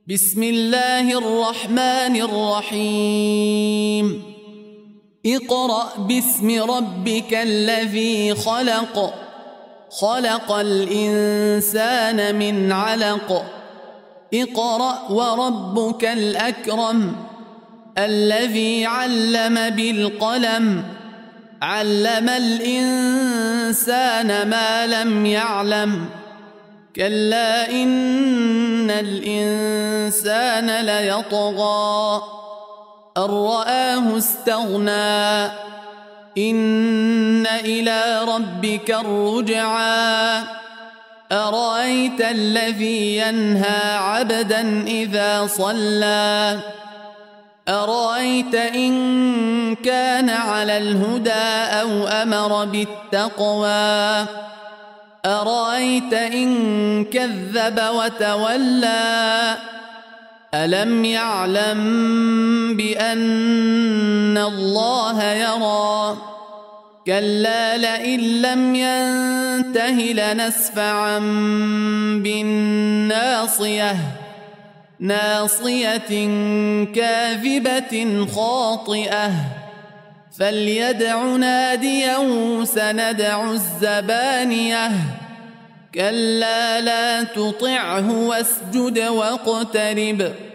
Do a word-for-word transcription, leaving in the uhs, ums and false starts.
بسم الله الرحمن الرحيم اقرأ باسم ربك الذي خلق خلق الإنسان من علق اقرأ وربك الأكرم الذي علم بالقلم علم الإنسان ما لم يعلم كلا إن الإنسان ليطغى أن رآه استغنى إن إلى ربك الرجعى أرأيت الذي ينهى عبدا إذا صلى أرأيت إن كان على الهدى أو أمر بالتقوى أرأيت إن كذب وتولى ألم يعلم بأن الله يرى كلا لئن لم ينته لنسفعا بالناصية ناصية كاذبة خاطئة فليدع ناديه سندع الزبانية كلا لا تطعه واسجد واقترب